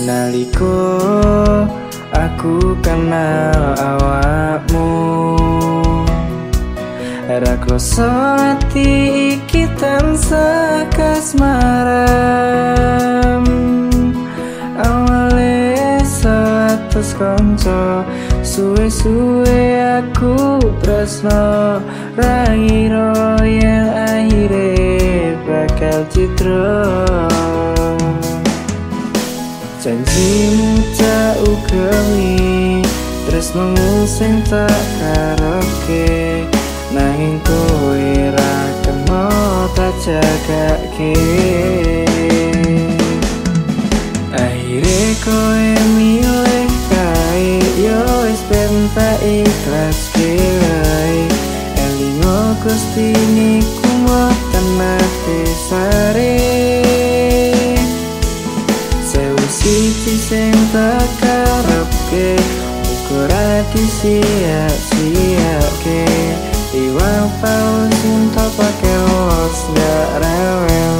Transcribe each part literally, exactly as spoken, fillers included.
Naliko aku kenal awakmu, ra kloso ati iki tansah kasmaran. Awale satus kanca, suwe-suwe aku tresno, ra ngira yen akhire bakal citra. Janjimu tak ugengi, tresnomu sing tak karepke, nanging kowe ra kena tak jagake. Akhire kowe milih kae, yo wis ben tak ikhlaske wae. Elingo Gusti niku mboten nate sare, siji sing tak karepke, uga ra disia-siake. Iwang paus untuk pake los gak rewel.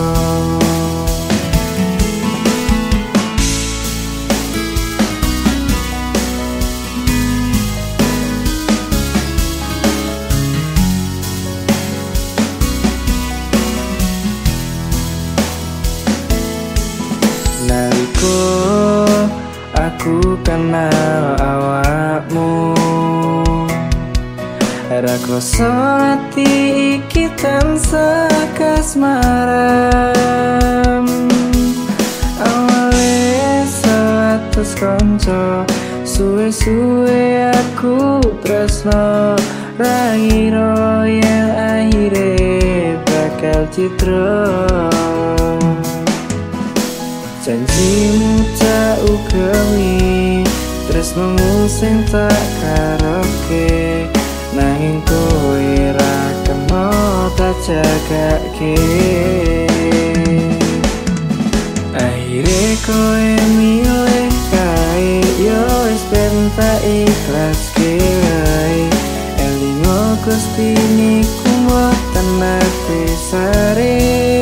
Naliko aku kenal awakmu, ra kloso ati iki tansah kasmaran. Awale satus kanca, suwe-suwe aku tresno, ra ngira yen akhire bakal citra. Janjimu tak ugengi, tresnomu sing tak karepke, nanging kowe ra kena tak jagake. Akhire kowe milih kae, yo wis ben tak ikhlaske wae. Elingo Gusti niku mboten nate sare,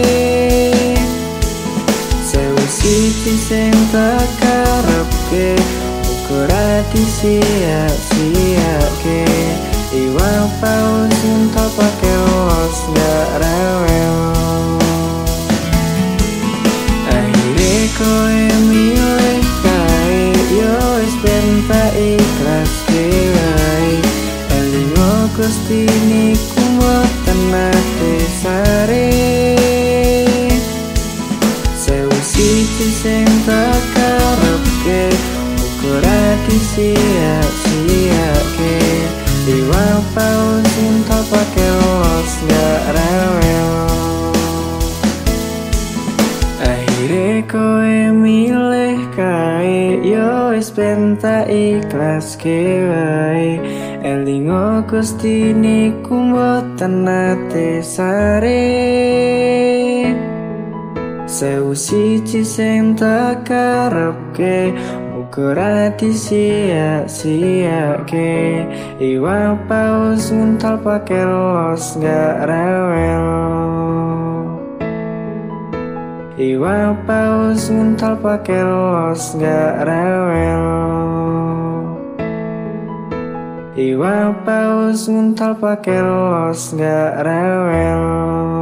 siji sing tak karepke, uga ra disia-siake. Iwang paus untuk pake los gak rewel. Akhire kowe milih kae, yo wis ben tak ikhlaske wae. Elingo Gusti niku mboten nate sare, siji sing tak karepke, uga ra disia-siake. Iwang paus untuk pake los gak rewel. Akhire kowe milih kae, yo wis ben tak ikhlaske wae. Elingo Gusti niku mboten nate sare, sewu siji sing tak karepke, uga ra disia-siake. Iwang paus nguntal pake los gak rewel. Iwang paus nguntal pake los gak rewel. Iwang paus nguntal pake los gak rewel.